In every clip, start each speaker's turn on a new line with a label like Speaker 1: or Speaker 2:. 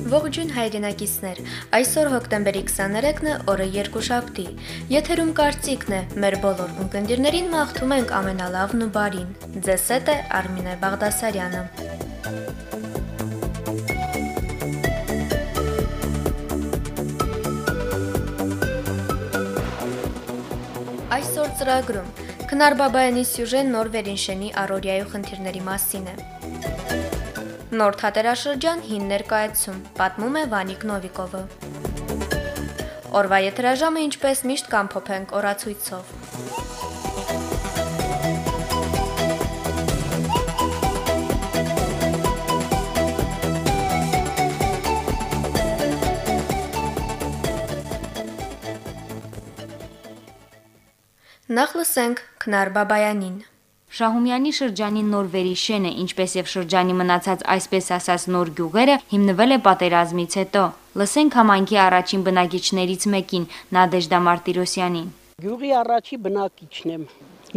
Speaker 1: Ողջույն հայրենակիցներ, այսօր հոկտեմբերի 23-ն է, օրը երկուշաբթի, եթերում կարծիքն է, մեր բոլոր ունկնդիրներին մաղթում ենք ամենալավն ու բարին, ձեզ հետ է Արմինե Բաղդասարյանը։ Այսօր ծրագրում Քնար Բաբայանի սյուժեն նոր Վերինշենի առօրյայի խնդիրների մասին է։ Նոր թատերաշրջան հին ներկայացում, պատմում է Վանիկ Նովիկովը։ Օրվա եթերաժամը ինչպես միշտ կամփոփենք օրացույցով։ Նախ լսենք Քնար Բաբայանին։
Speaker 2: Շահումյանի շրջանի նոր Վերիշենը, ինչպես եւ շրջանի մնացած այսպես ասած նոր գյուղերը, հիմնվել է պատերազմից հետո։ Լսենք համայնքի առաջին բնակիչներից մեկին, Նադեժդա Մարտիրոսյանին։
Speaker 3: Գյուղի առաջի բնակիչն եմ։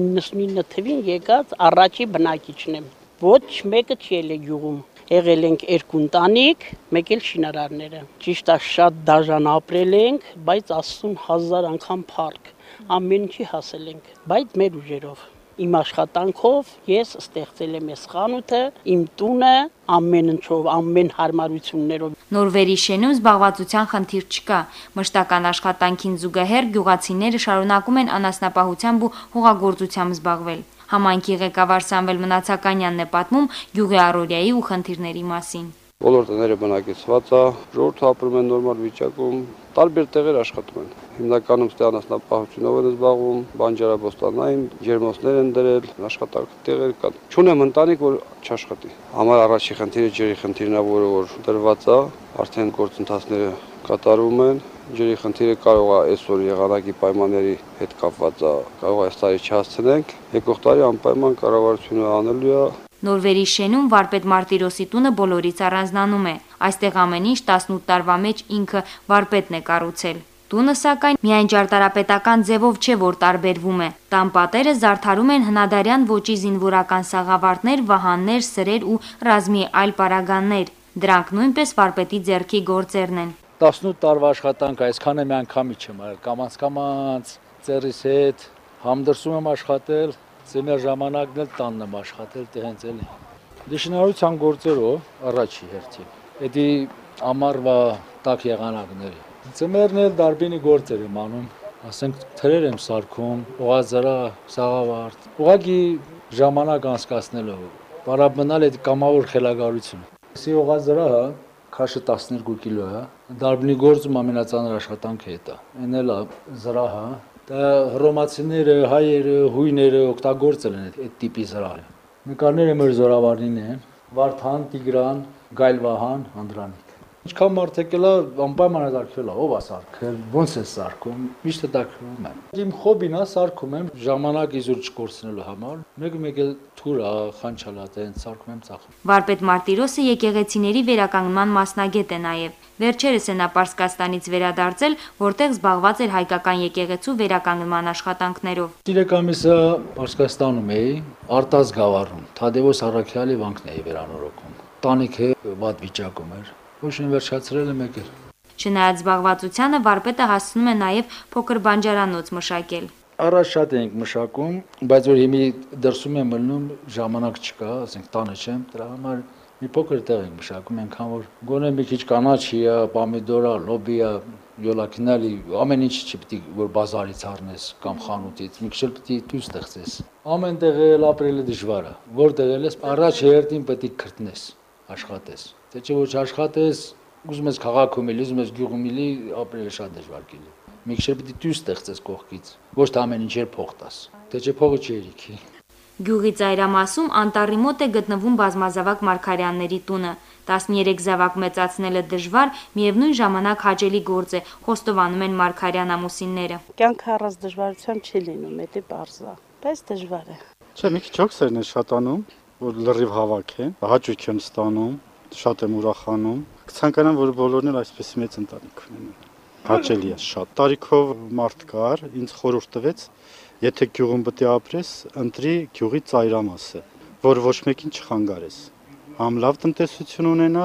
Speaker 3: 99 թվին եկած առաջի բնակիչն եմ։ Ոչ մեկը չի ելել գյուղում։ Եղել ենք երկու ընտանիք, մեկ էլ շինարարները։ Ճիշտ է, շատ դաժան ապրել ենք, բայց Աստծուն 1000 անգամ փառք։ Ամեն ինչի հասել ենք, բայց մեր ուժերով։ Իմ աշխատանքով ես ստեղծել եմ այս խանութը, իմ տունը, ամեն ինչով, ամեն հարմարություններով։
Speaker 2: Նոր Վերիշենում զբաղվածության խնդիր չկա։ Մշտական աշխատանքին զուգահեռ գյուղացիները շարունակում են անասնապահությամբ ու հողագործությամբ զբաղվել։ Համայնքի ղեկավար Սամվել Մնացականյանն է պատմում գյուղի առօրյայի ու խնդիրների մասին։
Speaker 4: Բոլոր տները բնակեցված է, ժողովուրդը ապրում են նորմալ վիճակում, տարբեր տեղեր աշխատում են։ Հիմնականում ստե անասնապահությունով են զբաղվում, բանջարաբոստանային, ջերմոցներ են դրել, աշխատատեղեր կան։ Չունեմ ընտանիք, որ չաշխատի։ Համար առաջի խնդիրը ջրի խնդիրն է, որ դրված է, արդեն գործընթացները կատարվում են։ Ջրի խնդիրը կարող է այսօր եղանակի պայմանների հետ կապված է, կարող է այս տարի չհասցնենք, եկող տարի անպայման կառավարությունը անելու է։
Speaker 2: Նոր Վերիշենում վարպետ Մարտիրոսի տունը բոլորից առանձնանում է։ Այստեղ ամեն ինչ 18 տարվա մեջ ինքը վարպետն է կառուցել։ Տունը սակայն միայն ճարտարապետական ձևով չէ, որ տարբերվում է։ Տան պատերը զարդարում են հնադարյան ոճի զինվորական սաղավարտներ, վահաններ, սրեր ու ռազմի այլ պարագաներ։ Դրանք նույնպես վարպետի ձեռքի գործերն են։
Speaker 5: 18 տարվա աշխատանք այսքանը մի անգամի չեմ արել, կամաց ծերիս հետ համդրսում եմ աշխատել, ծեմեր ժամանակն էլ տանն եմ աշխատել, դե հենց էլի։ Դիշնարության գործերով առաջի հերթին։ Էդի ամառվա տաք եղանակների։ Ծեմերն էլ դարբինի գործեր եմ անում, ասենք թրեր եմ սարքում, օղազրա, սաղավարտ։ Ուղղակի ժամանակ անցկացնելով, պարապմնալ այդ կամավոր խելագարություն։ Սի օղազրահը քաշը 12 կիլո է, դարբինի գործում ամենածանր աշխատանքը է դա։ Այն էլ զրահը, դա հռոմացիները, հայերը, հույները օգտագործել են այդ տիպի զրահը։ Նկարները մեր զորավարին են, Վարդան, Տիգրան, Գայլվահան, Անդրանիկ։ Ինչքան մարդիկ էլա անպայման ադարքվել է, ով է սարքել, ոնց է սարքում, միշտ ադարքվում եմ։ Իմ խոբին է սարքում եմ, ժամանակ իզուր չկորցնելու համար, մեկ էլ թուր է, խանչալա, տեն սարքում եմ ծախում։
Speaker 2: Վարպետ Մարտիրոսը եկեղեցիների վերականգնման մասնագետ է նաև։ Վերջերս է նա Պարսկաստանից վերադարձել, որտեղ զբաղված էր հայկական եկեղեցու վերականգնման աշխատանքներով։
Speaker 5: Տիրեք ամիսը Պարսկաստանում էի, Արտազ գավառում, Թադևոս Առաքյալի վանքն էի վերանորոգում։ Տանիքը վատ վիճակում էր։ Ոչ վերջացրել եմ եկել։
Speaker 2: Չնայած զբաղվածությանը վարպետը հասցնում է նաև փոքր բանջարանոց մշակել։
Speaker 5: Առաջ շատ էինք մշակում, բայց որ հիմի դրսում եմ մնում ժամանակ չկա, ասենք տանը չեմ, դրա համար մի փոքր տեղ ենք մշակում, այնքան որ գոնե մի քիչ կանաչի է, պոմիդորա, լոբիա, յոլակինալի, ամեն ինչ չպետք է որ բազարից առնես կամ խանութից, մի քիչ պետք է դու ստեղծես։ Ամեն տեղ էլ ապրելը դժվար է, որտեղ էլ ես առաջ հերթին պետք է քրտնես, աշխատես։ Թե չէ ոչ աշխատես, ուզում ես քաղաքում էլի, ուզում ես գյուղում էլի, ապրելը շատ դժվար կլինի։ Մի քիչ պետք է դու ստեղծես կողքից, ոչ թե ամեն ինչ փող տաս։ Թե չէ փողը չի երիքի։
Speaker 2: Գյուղի ծայրամասում անտառի մոտ է գտնվում բազմազավակ Մարգարյանների տունը։ 13 զավակ մեծացնելը դժվար, միևնույն ժամանակ հաճելի գործ է, խոստովանում են Մարգարյան ամուսինները։
Speaker 3: Կյանքը առանց դժվարության չի լինում, դա պարզ է, բայց դժվար է։
Speaker 6: Չէ, մի քիչ օքսերն է շատանում, որ լրիվ հավաք է, հաճույք եմ ստանում, շատ եմ ուրախանում։ Կցանկանամ, որ բոլորն էլ այսպես մեծ ընտանիք ունենան։ Հաճելի է շատ։ Տարիքով մարդ կար, ինձ խորհուրդ տվեց, եթե գյուղում պետք է ապրես, ընտրի գյուղի ծայրամասը, որ ոչ մեկին չխանգարես։ Համ լավ տնտեսություն ունենաս,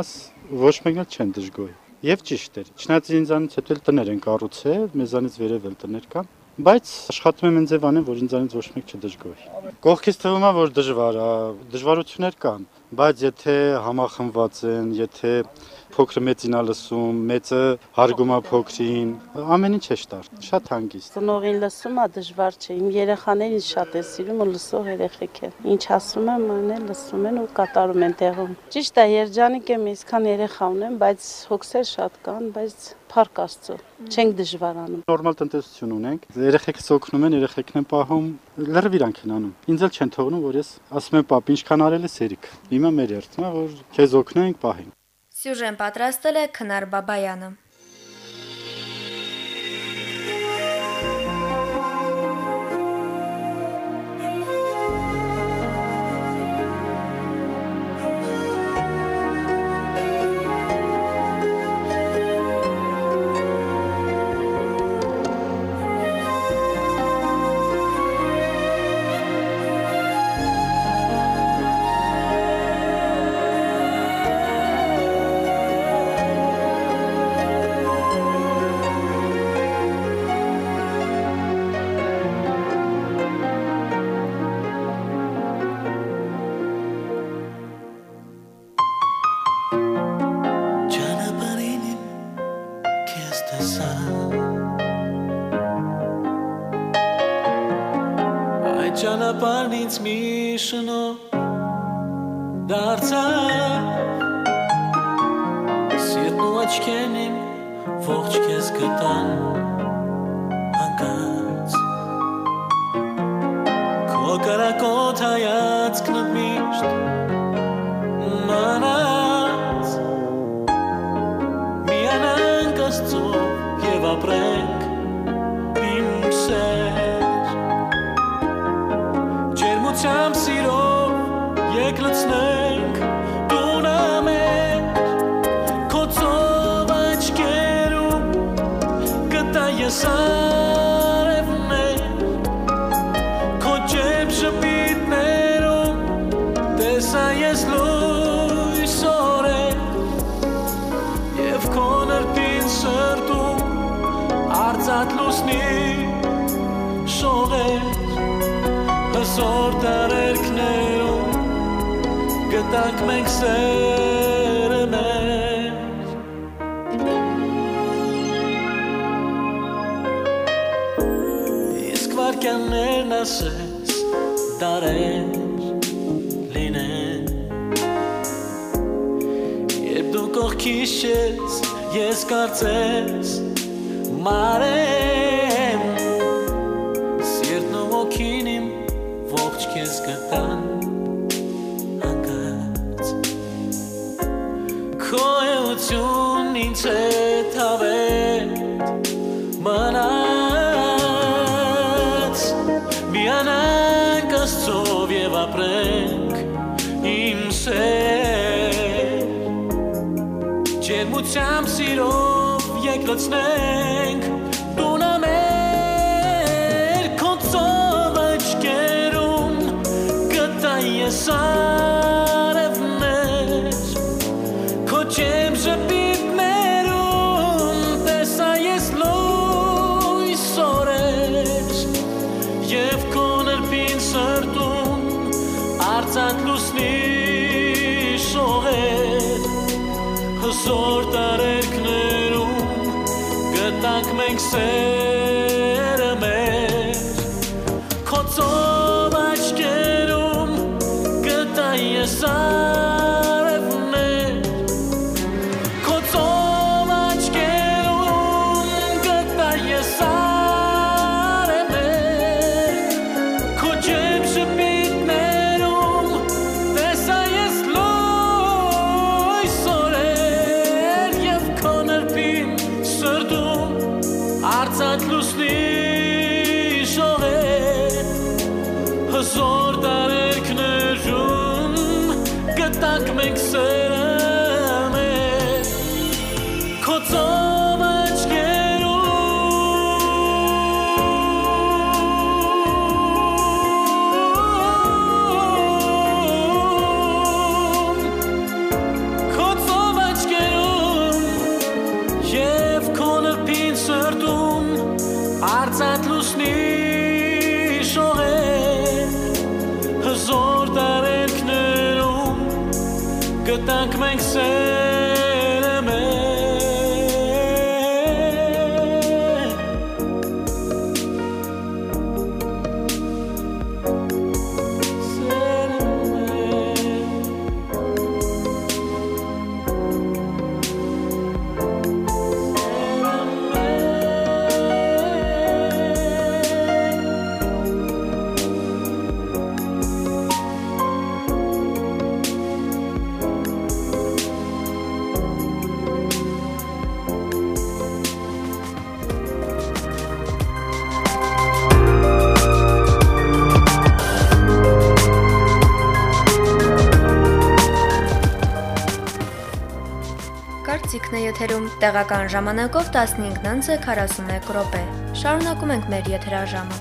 Speaker 6: ոչ մեկն էլ չեն դժգոհի։ Եվ ճիշտ էր։ Չնայած ինձանից հետո էլ տներ են կառուցել, մեզանից վերև էլ տներ կան, բայց աշխատում եմ ինձ անեմ, որ ինձանից ոչ մեկ չդժգոհի։ Կողքից թվում է, որ դժվար է, դժվարություններ կան, բայց եթե համախմբված են, եթե փոքրը մեծին է լսում, մեծը հարգում է փոքրին, ամեն ինչ է շտար, շատ հանգիստ։
Speaker 3: Ծնողին լսում է դժվար չէ, իմ երեխաներին շատ է սիրում ու լսող երեխեք են։ Ինչ ասում եմ, այն լսում են ու կատարում են տեղում։ Ճիշտ է, երջանիկ եմ, այսքան երեխա ունեմ, բայց հոգսեր շատ կան, բայց փառք Աստծո, չենք դժվարանում։
Speaker 6: Նորմալ տնտեսություն ունենք, երեխեքս օգնում են, երեխեքն են պահում, լրիվ իրանք են անում։ Ինձ էլ չեն թողնում, որ ես ասում եմ, պապ, ինչքան արել ես երիք։ Հիմա մեր երթն է, որ քեզ օգնենք, պահենք։
Speaker 1: Սյուժեն պատրաստել է Քնար Բաբայանը։
Speaker 7: Ճանապարհն ինձ մի շնորհ դարձավ Սիրտն ու աչքերն իմ ողջ քեզ գտան հանկարծ Քո կարակոտ հայացքն միշտ մնաց Միանանք Աստծո և ապրենք իմ սեր Ջերմությամբ սիրով եկ լցնենք տունը մեր Քո ծով աչքերում կտա ես արևներ Քո ջերմ շպիտներում տեսա ես լույս օրեր Եվ քո նրբին սրտում արծաթ լուսնի շողեր Հզոր տարերքներում գտանք մենք սերը մեր Իսկ վարկյաններն ասես դարեր լինեն Երբ դու կողքիս ես, ես կարծես մարեմ Սիրտն ու ոգին իմ ողջ քեզ գտան հանկարծ Քո էությունն ինձ հետ հավետ մնաց Միանանք Աստծով և ապրենք իմ սեր Ջերմությամբ սիրով եկ լցնենք տունը մեր Քո ծով աչքերում Ես արևներ Քո ջերմ շպիտներում տեսա ես լույս օրեր Եվ քո նրբին սրտում արծաթ լուսնի շողեր Հզոր տարերքներում գտանք մենք սերը մեր Քո ծով աչքերում Ես արևներ Քո ծով աչքերում գտա ես արևներ Քո ջերմ շպիտներում տեսա ես լույս օրեր Եվ քո նրբին սրտում արծաթ լուսնի շողեր Հզոր տարերքներում Գտանք մենք սերը մեր Քո ծով աչքերում Քո ծով աչքերում գտանք մենք սերը մեր
Speaker 1: Կարծիքն է եթերում տեղական ժամանակով 15:41 րոպե։ Շարունակում ենք մեր եթերաժամը։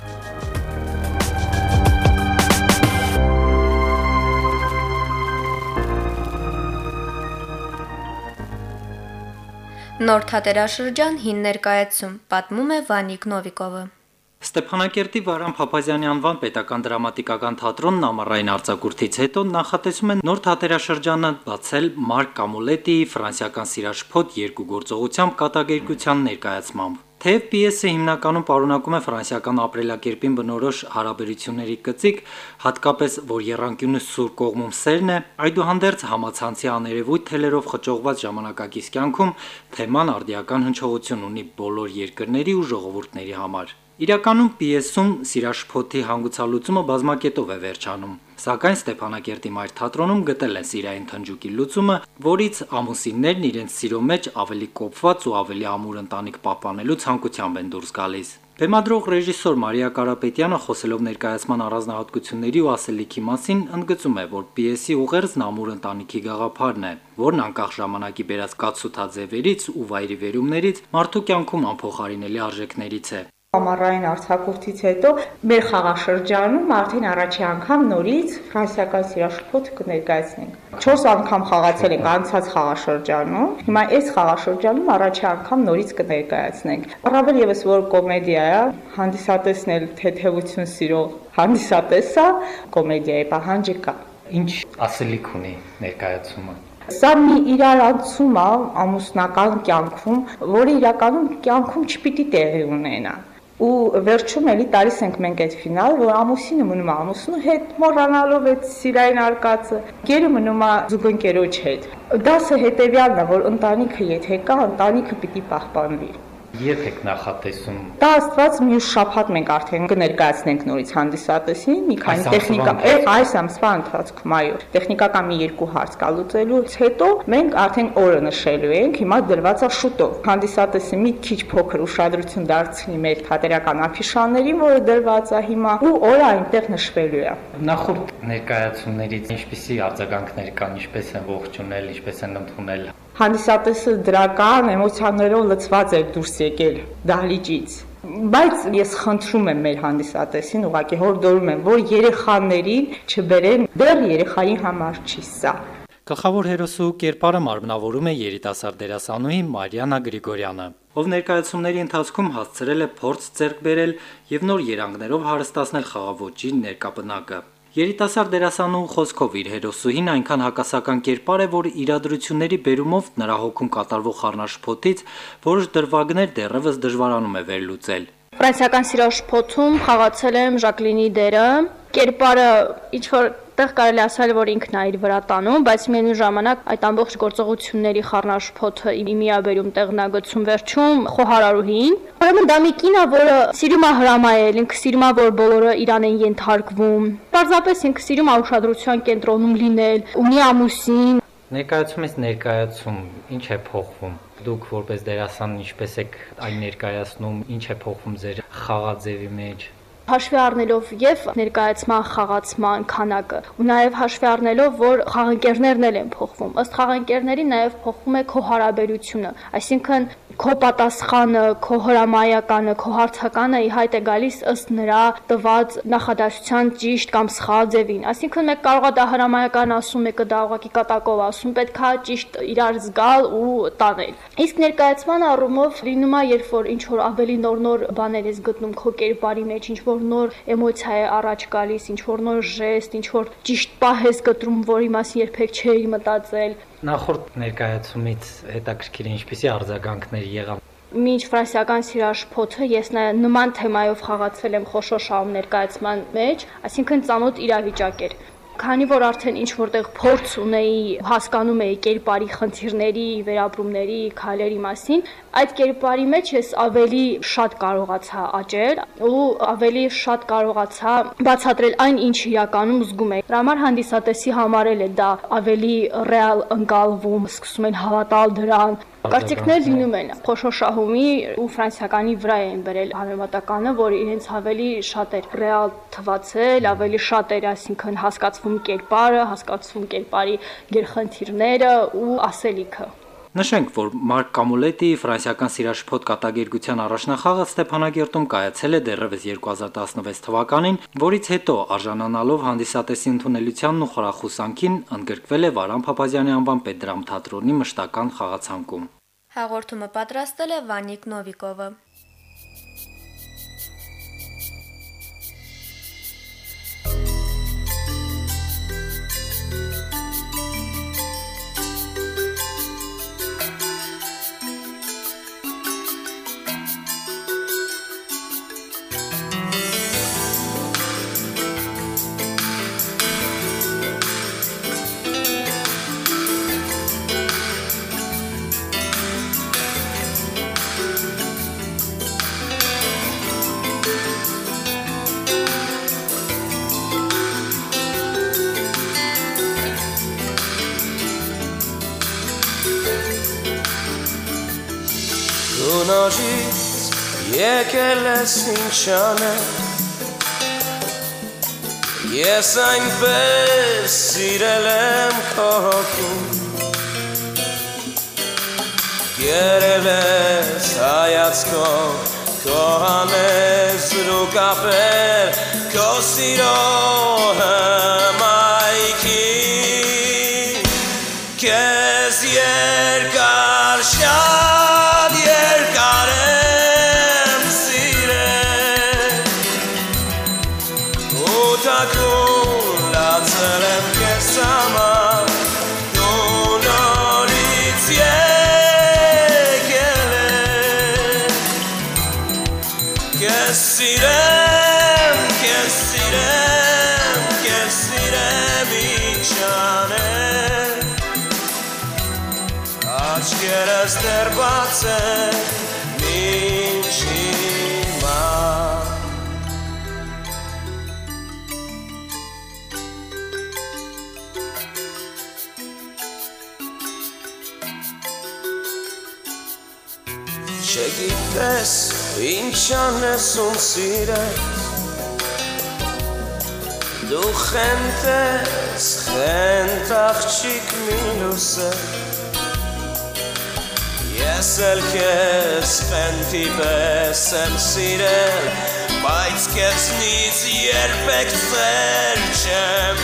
Speaker 1: Նոր թատերաշրջան հին ներկայացում, պատմում է Վանիկ Նովիկովը։
Speaker 8: Ստեփանակերտի Վարան Փափազյանի անվան պետական դրամատիկական թատրոնն ամառային արձակուրդից հետո նախատեսում է նոր թատերաշրջանը բացել Մարկ Կամոլետիի ֆրանսիական Սիրաշփոթ երկու գործողությամբ կատակերգության ներկայացմամբ։ Թեև պիեսը հիմնականում պարունակում է ֆրանսիական ապրելակերպին բնորոշ հարաբերությունների կծիկ, հատկապես որ եռանկյունը սուր կողմում սերն է, այդուհանդերձ համացանցի աներևույթ թելերով խճողված ժամանակակից կյանքում թեման արդիական հնչողություն ունի բոլոր երկրների ու ժողովուրդների համար։ Իրականում պիեսում Սիրաշփոթի հանգուցալուծումը բազմակետով է վերջանում, սակայն Ստեփանակերտի մայր թատրոնում գտել են սիրային թնջուկի լուծումը, որից ամուսիններն իրենց սիրո մեջ ավելի կոփված ու ավելի ամուր ընտանիք պահպանելու ցանկությամբ են դուրս գալիս։ Բեմադրող ռեժիսոր Մարիա Կարապետյանը խոսելով ներկայացման առանձնահատկությունների ու ասելիքի մասին ընդգծում է, որ պիեսի ուղերձն ամուր ընտանիքի գաղափարն է, որն անկախ ժամանակի բերած կաթսութաձևերից ու վայրիվերումներից մարդու կյանքում անփոխարինելի արժեքներից է։
Speaker 9: Ամառային արձակուրդից հետո մեր խաղաշրջանում արդեն առաջի անգամ նորից ֆրանսիական Սիրաշփոթը կներկայացնենք։ 4 անգամ խաղացել ենք անցած խաղաշրջանում, հիմա այս խաղաշրջանում առաջի անգամ նորից կներկայացնենք։ Առավել եւս որ կոմեդիա է, հանդիսատեսն էլ թեթևություն սիրող հանդիսատես է, կոմեդիայի պահանջը կա։
Speaker 10: Ինչ ասելիք ունի ներկայացումը։
Speaker 9: Սա մի իրարանցում է ամուսնական կյանքում, որը իրականում կյանքում չպիտի տեղի ունենա։ Ու վերջում էլի տալիս ենք մենք այդ ֆինալ, որ ամուսինը մնում է ամուսնու հետ, մոռանալով այդ սիրային արկածը, գերը մնում է զուգընկերոջ հետ։ Դասը հետևյալն է, որ ընտանիքը եթե կա, ընտանիքը պիտի պահպանվի։
Speaker 10: Երբ եք նախատեսում։
Speaker 9: Դա աստված մյուս շաբաթ մենք արդեն կներկայացնենք նորից հանդիսատեսին, մի քանի տեխնիկա, այս ամսվա ընթացքում, այո, տեխնիկական մի երկու հարց կա լուծելուց հետո մենք արդեն օրը նշելու ենք, հիմա դրված է շուտով։ Հանդիսատեսը մի քիչ փոքր ուշադրություն դարձնի մեր թատերական աֆիշաներին, որը դրված է հիմա, ու օրը այնտեղ նշվելու է։
Speaker 10: Նախորդ ներկայացումներից ինչպիսի արձագանքներ կան, ինչպես են ողջունել, ինչպես են ընդունել։
Speaker 9: Հանդիսատեսը դրական էմոցիաներով լցված էր դուրս եկել դահլիճից, բայց ես խնդրում եմ մեր հանդիսատեսին, ուղղակի հորդորում եմ, որ երեխաներին չբերեն, դեռ երեխայի համար չի սա։
Speaker 8: Գլխավոր հերոսու կերպարը մարմնավորում է երիտասարդ դերասանուհի Մարիանա Գրիգորյանը, ով ներկայացումների ընթացքում հասցրել է փորձ ձեռք բերել եւ նոր երանգներով հարստացնել խաղաոճի ներկապնակը։ Երիտասարդ դերասանու խոսքով իր հերոսուհին այնքան հակասական կերպար է, որ իրադրությունների բերումով նրա հոգում կատարվող խառնաշփոթից որոշ դրվագներ դեռևս դժվարանում է վերլուծել։
Speaker 11: Ֆրանսիական Սիրաշփոթում խաղացել եմ Ժակլինի դերը, կերպարը ինչ որ տեղ կարելի ասել, որ ինքն է իր վրա տանում, բայց միևնույն ժամանակ այդ ամբողջ գործողությունների խառնաշփոթը իմիաբերում տեղն է գցում վերջում խոհարարուհին։ Ուրեմն դա մի կին է, որը սիրում է հրամայել, ինքը սիրում է, որ բոլորը իրան են ենթարկվում։ Պարզապես ինքը սիրում է ուշադրության կենտրոնում լինել, ունի ամուսին։
Speaker 10: Ներկայացումից ներկայացում ինչ է փոխվում։ Դուք որպես դերասան ինչպես եք այն ներկայացնում, ինչ է փոխվում ձեր խաղաձևի մեջ։
Speaker 11: Հաշվի առնելով եւ ներկայացման խաղացման քանակը ու նաեւ հաշվի առնելով, որ խաղընկերներն էլ են փոխվում, ըստ խաղընկերների նաեւ փոխվում է քո հարաբերությունը, այսինքն քո պատասխանը, քո հրամայականը, քո հարցականը ի հայտ է գալիս ըստ նրա տված նախադասության ճիշտ կամ սխալ ձևին։ Այսինքն մեկ կարող է դա հրամայական ասում, մեկը դա ուղղակի կատակով ասում, պետք է ճիշտ իրար զգալ ու տանել։ Իսկ ներկայացման առումով լինում է, երբ որ ինչ որ ավելի նոր բաներ ես գտնում քո կերպարի մեջ, ինչ որ նոր էմոցիա է առաջ գալիս, ինչ որ նոր ժեստ, ինչ որ ճիշտ պահ ես գտնում, որի մասին երբեք չէի մտածել։
Speaker 10: Նախորդ ներկայացումից հետաքրքիր ինչպիսի արձագանքներ եղավ։
Speaker 11: Մինչ ֆրանսիական սիրաշփոթը ես նման թեմայով խաղացել եմ խոշոր շահում ներկայացման մեջ, այսինքն ծանոթ իրավիճակ էր։ Քանի որ արդեն ինչ որտեղ փորձ ունեի, հասկանում էի կերպարի խնդիրների, վերապրումների, քայլերի մասին, այդ կերպարի մեջ ես ավելի շատ կարողացա աճել ու ավելի շատ կարողացա բացատրել այն, ինչ իրականում զգում եմ։ Դրա համար հանդիսատեսի համար էլ է դա ավելի ռեալ ընկալվում, սկսում են հավատալ դրան։ Կարծիքներ լինում են խոշոր շահումի ու ֆրանսիականի վրա են բերել համեմատականը, որ իրենց ավելի շատ էր ռեալ թվացել, ավելի շատ էր, այսինքն հասկացվում կերպարը, հասկացվում կերպարի գերխնդիրները ու ասելիքը։
Speaker 8: Նշենք, որ Մարկ Կամուլետի ֆրանսիական սիրաշփոթ կատակերգության առաջնախաղը Ստեփանագերտում կայացել է դեռևս 2016 թվականին, որից հետո արժանանալով հանդիսատեսի ընդունելությանն ու խրախուսանքին ընդգրկվել է Վարան Փափազյանի անվան պետդրամթատրոնի մշտական խաղացանկում։
Speaker 1: Հաղորդումը պատրաստել է Վանիկ Նովիկովը։
Speaker 7: Նորից եկել ես ինչ անեմ, ես այնպես սիրել եմ քո հոգին, կերել ես հայացքով քո հանեզրու կապեր, քո սիրո հմայքին, քեզ երկար շատ երկար եմ սիրել, ու թաքուն լացել եմ քեզ համար, դու նորից եկել ես, քեզ սիրեմ, քեզ սիրեմ, քեզ սիրեմ ինչ անեմ, աչքերս դեռ բաց են մինչ հիմա։ Չգիտես ինչ անես ում սիրես, դու խենթես, խենթ աղջիկ մինուսես, ես էլ քեզ խենթի պես եմ սիրել, բայց քեզնից երբեք ծեր չեմ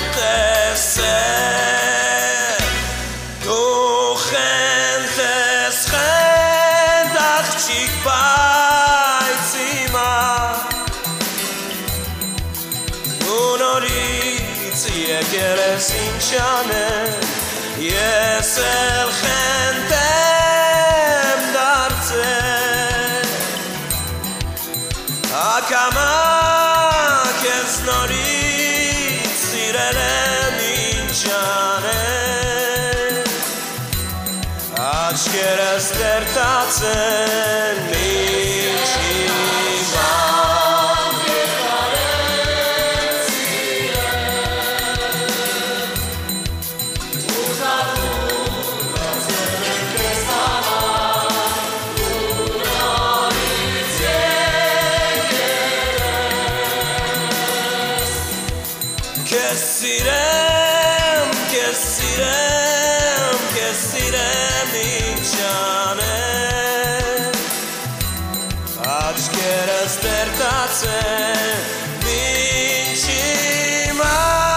Speaker 7: տեսել, դու խենթ ես, խենթ աղջիկ, բայց հիմա դու նորից եկել ես ինչ անեմ, ես էլ խենթ եմ դարձել, ակամա քեզ նորից սիրել եմ ինչ անեմ, աչքերս դեռ տաց են մինչ հիմա։ Քեզ սիրեմ, քեզ սիրեմ, քեզ սիրեմ ինչ անեմ, աչքերս դերտացեն ինչ հիմա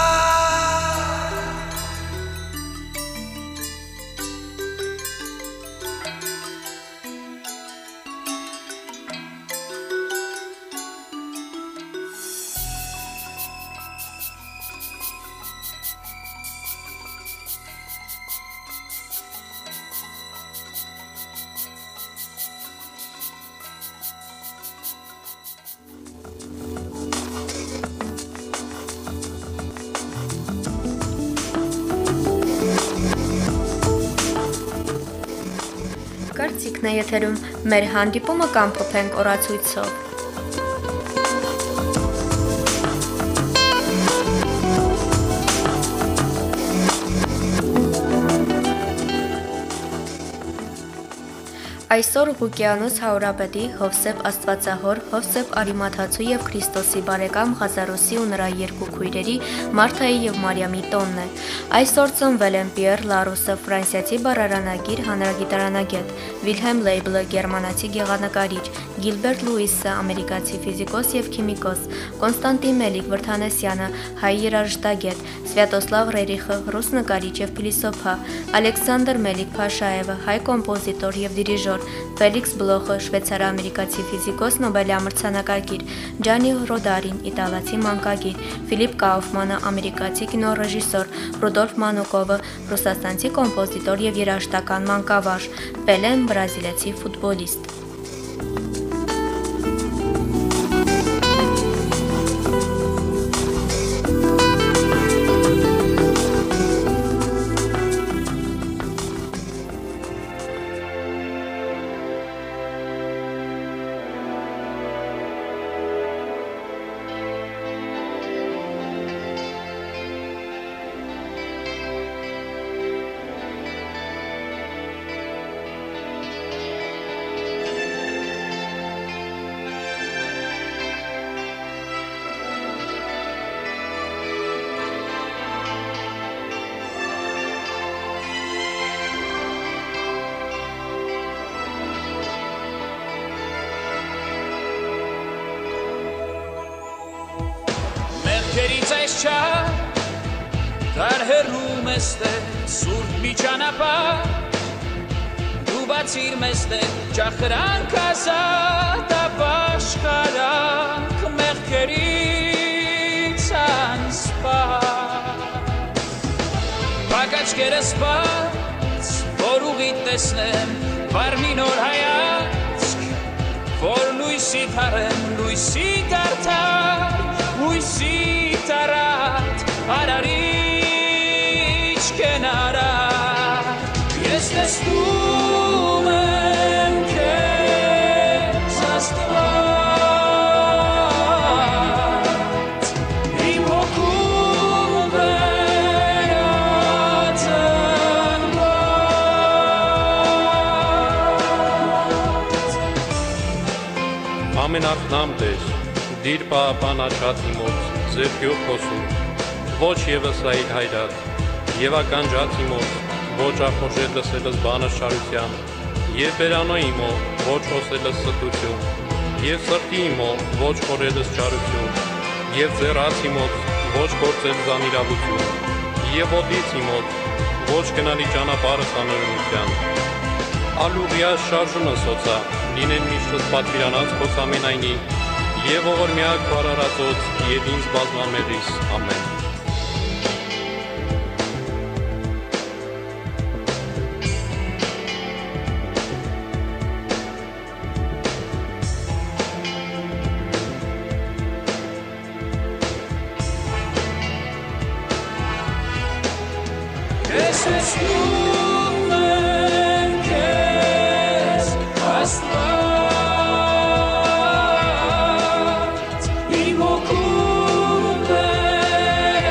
Speaker 1: Կարծիքն է եթերում, մեր հանդիպումը կամփոփենք օրացույցով։ Այսօր Ղուկիանոս Հարապետի, Հովսեփ Աստվածահոր, Հովսեփ Արիմաթացու եւ Քրիստոսի բարեկամ Ղազարոսի ու նրա երկու քույրերի Մարթայի եւ Մարիամի տոնն է։ Այսօր ծնվել են Պիեր Լարուսը, ֆրանսիացի բառարանագիր, հանրագիտարանագետ, Վիլհեմ Լեյբլը, գերմանացի գեղանկարիչ, Գիլբերտ Լուիսը, ամերիկացի ֆիզիկոս եւ քիմիկոս, Կոնստանտին Մելիք Վրթանեսյանը, հայ երաժշտագետ, Սվյատոսլավ Ռերիխը, ռուս նկարիչ եւ փիլիսոփա, Ալեքսանդր Մելիք Փաշաևը, հայ կոմպոզիտոր եւ դիրիժոր, Ֆելիքս Բլոխը, շվեյցարա-ամերիկացի ֆիզիկոս, Նոբելյա մրցանակակիր, Ջանի Ռոդարին, իտալացի մանկագիր, Ֆիլիպ Կաուֆմանը, ամերիկացի կինոռեժիսոր, Ռուդոլֆ Մանուկովը, ռուսաստանցի կոմպոզիտոր եւ երաժշտական մանկավարժ, Պելեն, բրազիլացի ֆուտբոլիստ։
Speaker 7: Մեղքերից այս չար դարհերում ես սուրբ մի ճանապարհ դու բացիր մեզ ճախրանք ազատ ապաշխարանք մեղքերից անսպար Բակաչկերս բաց որ ուղիտ տեսնեմ վարմի նոր հայացք որ լույսի թարեմ լույսի դարձար Ույսի տարատ արարիչ կենարար Ես տեսնում եմ քեզ Աստված Իմ հոգում վերածնված
Speaker 12: Ամենախնամ Տեր Դիր պահապան աչածի մոտ, ձերքյով խոսում, ոչ եվս այլ հայրատ, և ականջացի մոտ, ոչ ախոշեր լսելս բանս շարության, և բերանոյի մոտ, ոչ խոսելս ստություն, և սրտի մոտ, ոչ խորելս ճարություն, և ձեռացի մոտ, ոչ գործել զանիրավություն, և ոտիցի մոտ, ոչ գնալի ճանապարհս անօրինության, ալուղիաս շարժումը սոցա, լինեն միշտս պատվիրանած քոս ամենայնի, Եվ ողոր միակ բարարածոց և ինձ բազմամեղիս, ամեն։
Speaker 7: Ես տեսնում եմ քեզ Աստված Իմ հոգում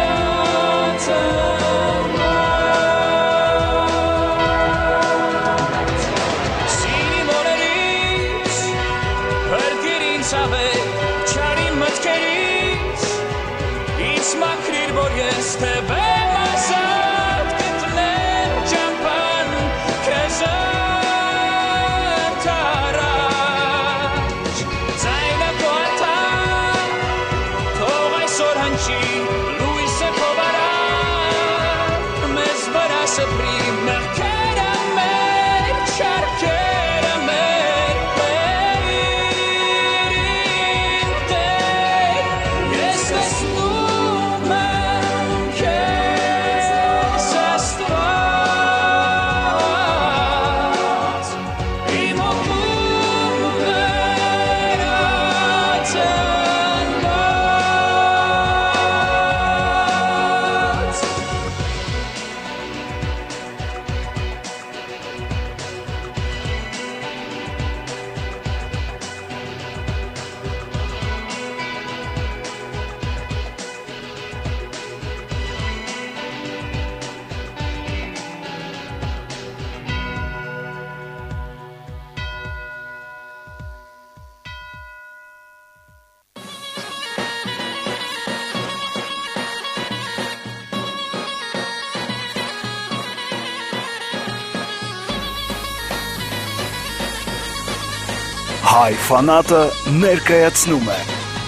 Speaker 13: Հայ ֆանատը ներկայացնում է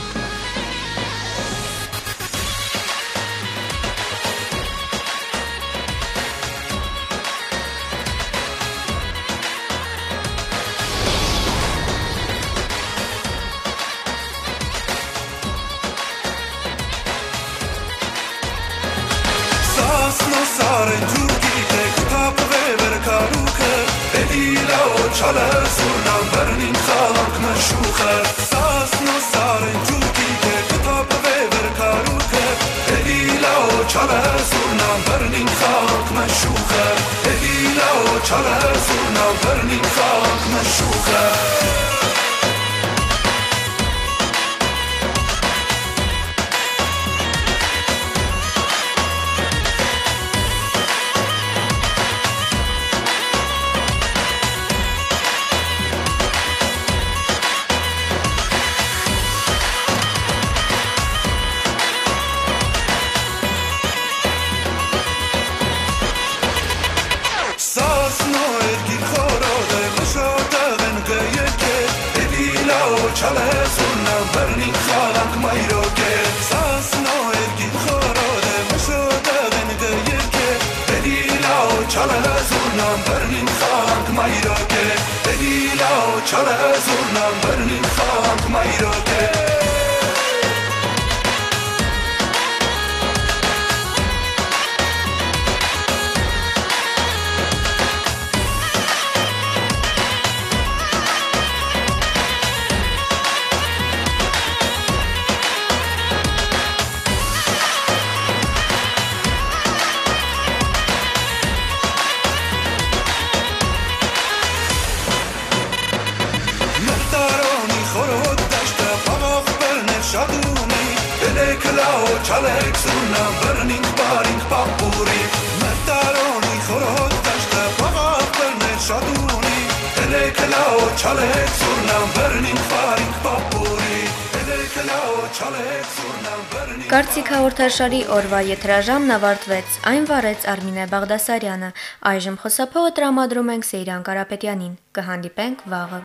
Speaker 1: Կարծիք հաղորդաշարի օրվա եթրաժամն ավարտվեց, այն վարեց Արմինե Բաղդասարյանը, այժմ խոսափողը տրամադրում ենք Սեյրան Կարապետյանին, կհանդիպենք վաղը։